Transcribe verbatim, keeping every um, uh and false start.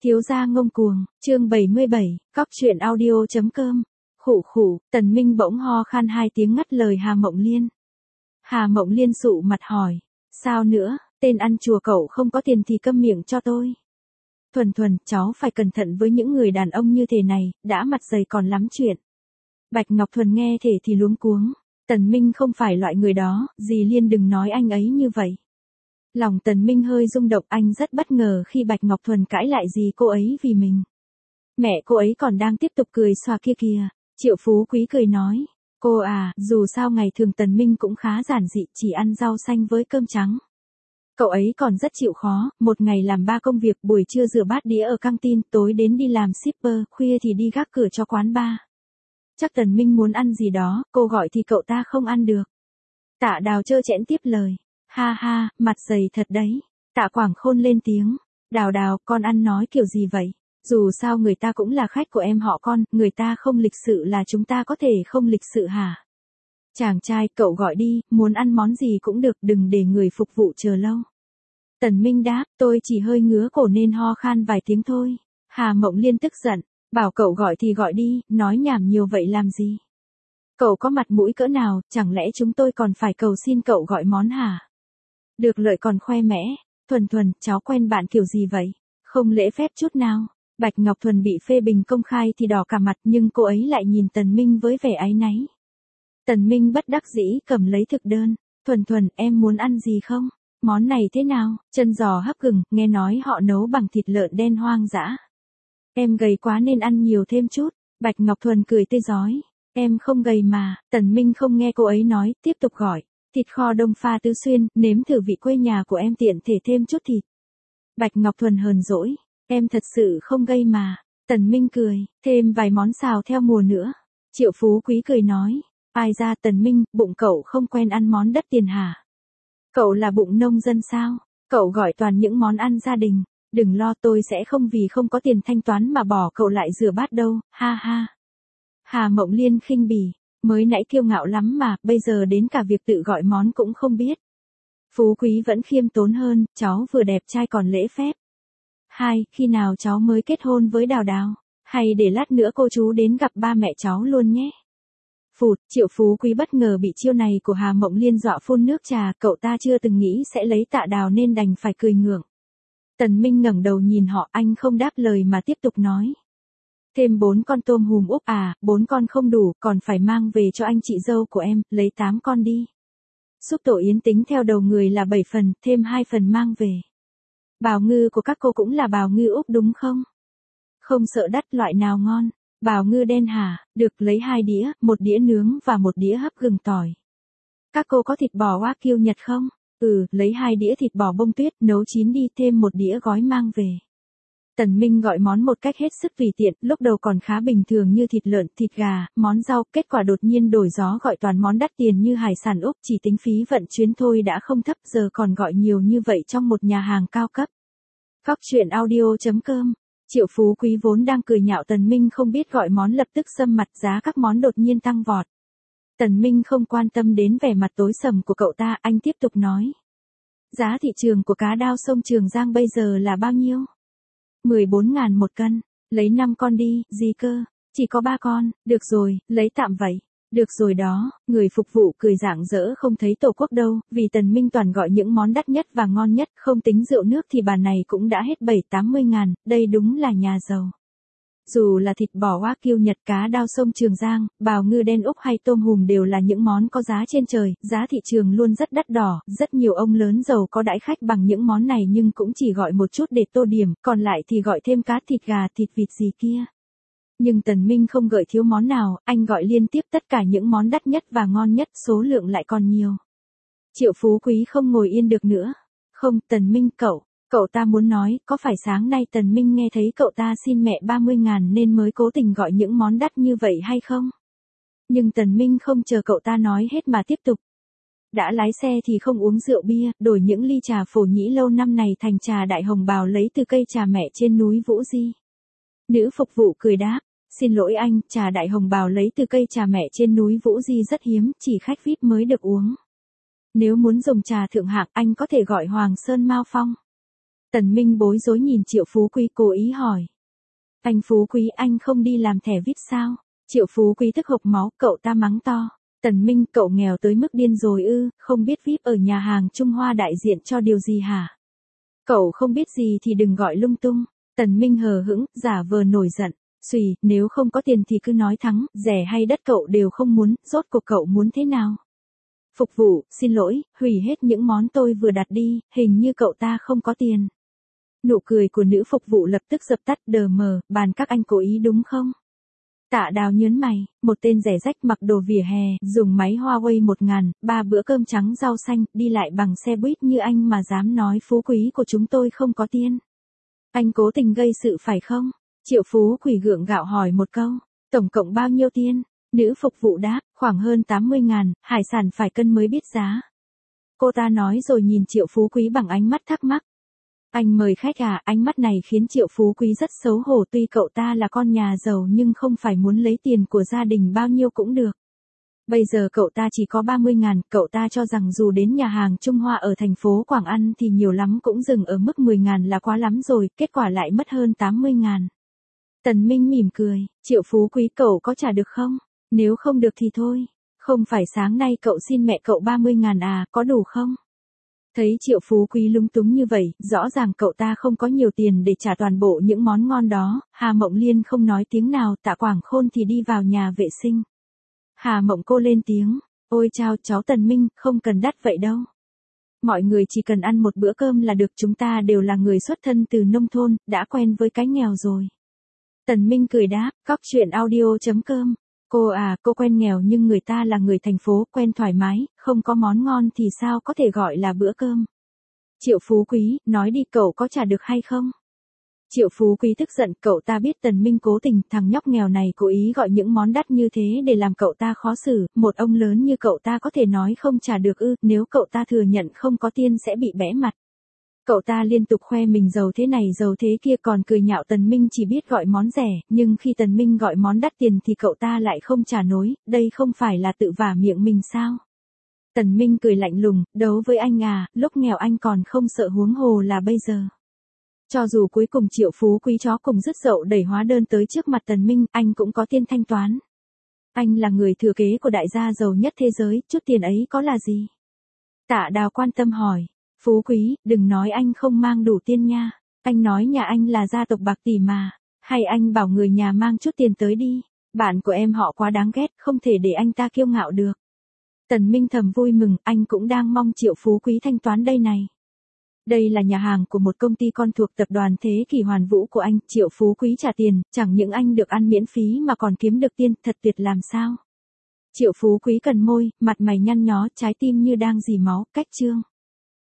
Thiếu gia ngông cuồng, chương bảy mươi bảy, cóc truyện audio chấm com. Khụ khụ, Tần Minh bỗng ho khan hai tiếng ngắt lời Hà Mộng Liên. Hà Mộng Liên sụ mặt hỏi, sao nữa, tên ăn chùa cậu không có tiền thì câm miệng cho tôi. Thuần Thuần, cháu phải cẩn thận với những người đàn ông như thế này, đã mặt dày còn lắm chuyện. Bạch Ngọc Thuần nghe thể thì luống cuống, Tần Minh không phải loại người đó, dì Liên đừng nói anh ấy như vậy. Lòng Tần Minh hơi rung động, anh rất bất ngờ khi Bạch Ngọc Thuần cãi lại dì cô ấy vì mình. Mẹ cô ấy còn đang tiếp tục cười xòa kia kìa. Triệu Phú Quý cười nói, cô à, dù sao ngày thường Tần Minh cũng khá giản dị, chỉ ăn rau xanh với cơm trắng. Cậu ấy còn rất chịu khó, một ngày làm ba công việc, buổi trưa rửa bát đĩa ở căng tin, tối đến đi làm shipper, khuya thì đi gác cửa cho quán bar. Chắc Tần Minh muốn ăn gì đó, cô gọi thì cậu ta không ăn được. Tạ Đào trơ trẽn tiếp lời, ha ha, mặt dày thật đấy. Tạ Quảng Khôn lên tiếng, Đào Đào, con ăn nói kiểu gì vậy? Dù sao người ta cũng là khách của em họ con, người ta không lịch sự là chúng ta có thể không lịch sự hả? Chàng trai, cậu gọi đi, muốn ăn món gì cũng được, đừng để người phục vụ chờ lâu. Tần Minh đáp, tôi chỉ hơi ngứa cổ nên ho khan vài tiếng thôi. Hà Mộng Liên tức giận, bảo cậu gọi thì gọi đi, nói nhảm nhiều vậy làm gì? Cậu có mặt mũi cỡ nào, chẳng lẽ chúng tôi còn phải cầu xin cậu gọi món hả? Được lợi còn khoe mẽ, Thuần Thuần, cháu quen bạn kiểu gì vậy? Không lễ phép chút nào. Bạch Ngọc Thuần bị phê bình công khai thì đỏ cả mặt, nhưng cô ấy lại nhìn Tần Minh với vẻ áy náy. Tần Minh bất đắc dĩ cầm lấy thực đơn, Thuần Thuần, em muốn ăn gì không? Món này thế nào? Chân giò hấp gừng, nghe nói họ nấu bằng thịt lợn đen hoang dã. Em gầy quá nên ăn nhiều thêm chút. Bạch Ngọc Thuần cười tươi rói, em không gầy mà. Tần Minh không nghe cô ấy nói, tiếp tục gọi, thịt kho đông pha Tứ Xuyên, nếm thử vị quê nhà của em, tiện thể thêm chút thịt. Bạch Ngọc Thuần hờn dỗi, em thật sự không gầy mà. Tần Minh cười, thêm vài món xào theo mùa nữa. Triệu Phú Quý cười nói, ai ra Tần Minh, bụng cậu không quen ăn món đắt tiền hả? Cậu là bụng nông dân sao? Cậu gọi toàn những món ăn gia đình. Đừng lo, tôi sẽ không vì không có tiền thanh toán mà bỏ cậu lại rửa bát đâu, ha ha. Hà Mộng Liên khinh bỉ, mới nãy kiêu ngạo lắm mà, bây giờ đến cả việc tự gọi món cũng không biết. Phú Quý vẫn khiêm tốn hơn, cháu vừa đẹp trai còn lễ phép. Hai, khi nào cháu mới kết hôn với Đào Đào? Hay để lát nữa cô chú đến gặp ba mẹ cháu luôn nhé. Phụt, Triệu Phú Quý bất ngờ bị chiêu này của Hà Mộng Liên dọa phun nước trà, cậu ta chưa từng nghĩ sẽ lấy Tạ Đào nên đành phải cười ngượng. Tần Minh ngẩng đầu nhìn họ, anh không đáp lời mà tiếp tục nói. Thêm bốn con tôm hùm úp à, bốn con không đủ, còn phải mang về cho anh chị dâu của em, lấy tám con đi. Súp tổ yến tính theo đầu người là bảy phần, thêm hai phần mang về. Bào ngư của các cô cũng là bào ngư úp đúng không? Không sợ đắt, loại nào ngon? Bào ngư đen hả? Được, lấy hai đĩa, một đĩa nướng và một đĩa hấp gừng tỏi. Các cô có thịt bò Wagyu Nhật không? Ừ, lấy hai đĩa thịt bò bông tuyết, nấu chín đi, thêm một đĩa gói mang về. Tần Minh gọi món một cách hết sức tùy tiện, lúc đầu còn khá bình thường như thịt lợn, thịt gà, món rau, kết quả đột nhiên đổi gió gọi toàn món đắt tiền như hải sản Úc, chỉ tính phí vận chuyến thôi đã không thấp, giờ còn gọi nhiều như vậy trong một nhà hàng cao cấp. Cóc truyện audio chấm com. Triệu Phú Quý vốn đang cười nhạo Tần Minh không biết gọi món lập tức sâm mặt, giá các món đột nhiên tăng vọt. Tần Minh không quan tâm đến vẻ mặt tối sầm của cậu ta, anh tiếp tục nói. Giá thị trường của cá đao sông Trường Giang bây giờ là bao nhiêu? mười bốn ngàn một cân, lấy năm con đi, gì cơ? Chỉ có ba con, được rồi, lấy tạm vậy. Được rồi đó, người phục vụ cười rạng rỡ không thấy tổ quốc đâu, vì Tần Minh toàn gọi những món đắt nhất và ngon nhất, không tính rượu nước thì bàn này cũng đã hết bảy tám mươi ngàn, đây đúng là nhà giàu. Dù là thịt bò Wagyu Nhật, cá đao sông Trường Giang, bào ngư đen Úc hay tôm hùm đều là những món có giá trên trời, giá thị trường luôn rất đắt đỏ, rất nhiều ông lớn giàu có đãi khách bằng những món này nhưng cũng chỉ gọi một chút để tô điểm, còn lại thì gọi thêm cá, thịt gà, thịt vịt gì kia. Nhưng Tần Minh không gợi thiếu món nào, anh gọi liên tiếp tất cả những món đắt nhất và ngon nhất, số lượng lại còn nhiều. Triệu Phú Quý không ngồi yên được nữa. Không, Tần Minh cậu, cậu ta muốn nói, có phải sáng nay Tần Minh nghe thấy cậu ta xin mẹ ba mươi ngàn nên mới cố tình gọi những món đắt như vậy hay không? Nhưng Tần Minh không chờ cậu ta nói hết mà tiếp tục. Đã lái xe thì không uống rượu bia, đổi những ly trà phổ nhĩ lâu năm này thành trà đại hồng bào lấy từ cây trà mẹ trên núi Vũ Di. Nữ phục vụ cười đáp, xin lỗi anh, trà đại hồng bào lấy từ cây trà mẹ trên núi Vũ Di rất hiếm, chỉ khách vi ai pi mới được uống. Nếu muốn dùng trà thượng hạng anh có thể gọi Hoàng Sơn Mao Phong. Tần Minh bối rối nhìn Triệu Phú Quý cố ý hỏi. Anh Phú Quý, anh không đi làm thẻ vi ai pi sao? Triệu Phú Quý tức hộc máu, cậu ta mắng to. Tần Minh, cậu nghèo tới mức điên rồi ư, không biết vi ai pi ở nhà hàng Trung Hoa đại diện cho điều gì hả? Cậu không biết gì thì đừng gọi lung tung. Tần Minh hờ hững, giả vờ nổi giận. Xùy, nếu không có tiền thì cứ nói thắng, rẻ hay đất cậu đều không muốn, rốt cuộc cậu muốn thế nào? Phục vụ, xin lỗi, hủy hết những món tôi vừa đặt đi, hình như cậu ta không có tiền. Nụ cười của nữ phục vụ lập tức dập tắt, đờ mờ, bàn các anh cố ý đúng không? Tạ Đào nhớn mày, một tên rẻ rách mặc đồ vỉa hè, dùng máy Huawei một ngàn, ba bữa cơm trắng rau xanh, đi lại bằng xe buýt như anh mà dám nói Phú Quý của chúng tôi không có tiền. Anh cố tình gây sự phải không? Triệu Phú Quý gượng gạo hỏi một câu, tổng cộng bao nhiêu tiền? Nữ phục vụ đáp, khoảng hơn tám mươi ngàn, hải sản phải cân mới biết giá. Cô ta nói rồi nhìn Triệu Phú Quý bằng ánh mắt thắc mắc. Anh mời khách à, ánh mắt này khiến Triệu Phú Quý rất xấu hổ, tuy cậu ta là con nhà giàu nhưng không phải muốn lấy tiền của gia đình bao nhiêu cũng được. Bây giờ cậu ta chỉ có ba mươi ngàn, cậu ta cho rằng dù đến nhà hàng Trung Hoa ở thành phố Quảng An thì nhiều lắm cũng dừng ở mức mười ngàn là quá lắm rồi, kết quả lại mất hơn tám mươi ngàn. Tần Minh mỉm cười, Triệu Phú Quý cậu có trả được không? Nếu không được thì thôi. Không phải sáng nay cậu xin mẹ cậu ba mươi ngàn à, có đủ không? Thấy Triệu Phú Quý lúng túng như vậy, rõ ràng cậu ta không có nhiều tiền để trả toàn bộ những món ngon đó, Hà Mộng Liên không nói tiếng nào, Tạ Quảng Khôn thì đi vào nhà vệ sinh. Hà Mộng cô lên tiếng, ôi chao cháu Tần Minh, không cần đắt vậy đâu. Mọi người chỉ cần ăn một bữa cơm là được, chúng ta đều là người xuất thân từ nông thôn, đã quen với cái nghèo rồi. Tần Minh cười đáp, cóc truyện audio chấm com. Cô à, cô quen nghèo nhưng người ta là người thành phố, quen thoải mái, không có món ngon thì sao có thể gọi là bữa cơm. Triệu Phú Quý, nói đi cậu có trả được hay không? Triệu Phú Quý tức giận, cậu ta biết Tần Minh cố tình, thằng nhóc nghèo này cố ý gọi những món đắt như thế để làm cậu ta khó xử, một ông lớn như cậu ta có thể nói không trả được ư, nếu cậu ta thừa nhận không có tiền sẽ bị bẽ mặt. Cậu ta liên tục khoe mình giàu thế này giàu thế kia, còn cười nhạo Tần Minh chỉ biết gọi món rẻ, nhưng khi Tần Minh gọi món đắt tiền thì cậu ta lại không trả nổi, đây không phải là tự vả miệng mình sao? Tần Minh cười lạnh lùng, đấu với anh à, lúc nghèo anh còn không sợ huống hồ là bây giờ. Cho dù cuối cùng Triệu Phú Quý chó cùng dứt dậu đẩy hóa đơn tới trước mặt Tần Minh, anh cũng có tiền thanh toán. Anh là người thừa kế của đại gia giàu nhất thế giới, chút tiền ấy có là gì? Tạ Đào quan tâm hỏi. Phú Quý, đừng nói anh không mang đủ tiền nha. Anh nói nhà anh là gia tộc bạc tỷ mà. Hay anh bảo người nhà mang chút tiền tới đi. Bạn của em họ quá đáng ghét, không thể để anh ta kiêu ngạo được. Tần Minh thầm vui mừng, anh cũng đang mong Triệu Phú Quý thanh toán đây này. Đây là nhà hàng của một công ty con thuộc tập đoàn Thế Kỷ Hoàn Vũ của anh. Triệu Phú Quý trả tiền, chẳng những anh được ăn miễn phí mà còn kiếm được tiền, thật tuyệt làm sao. Triệu Phú Quý cần môi, mặt mày nhăn nhó, trái tim như đang dì máu, cách chương.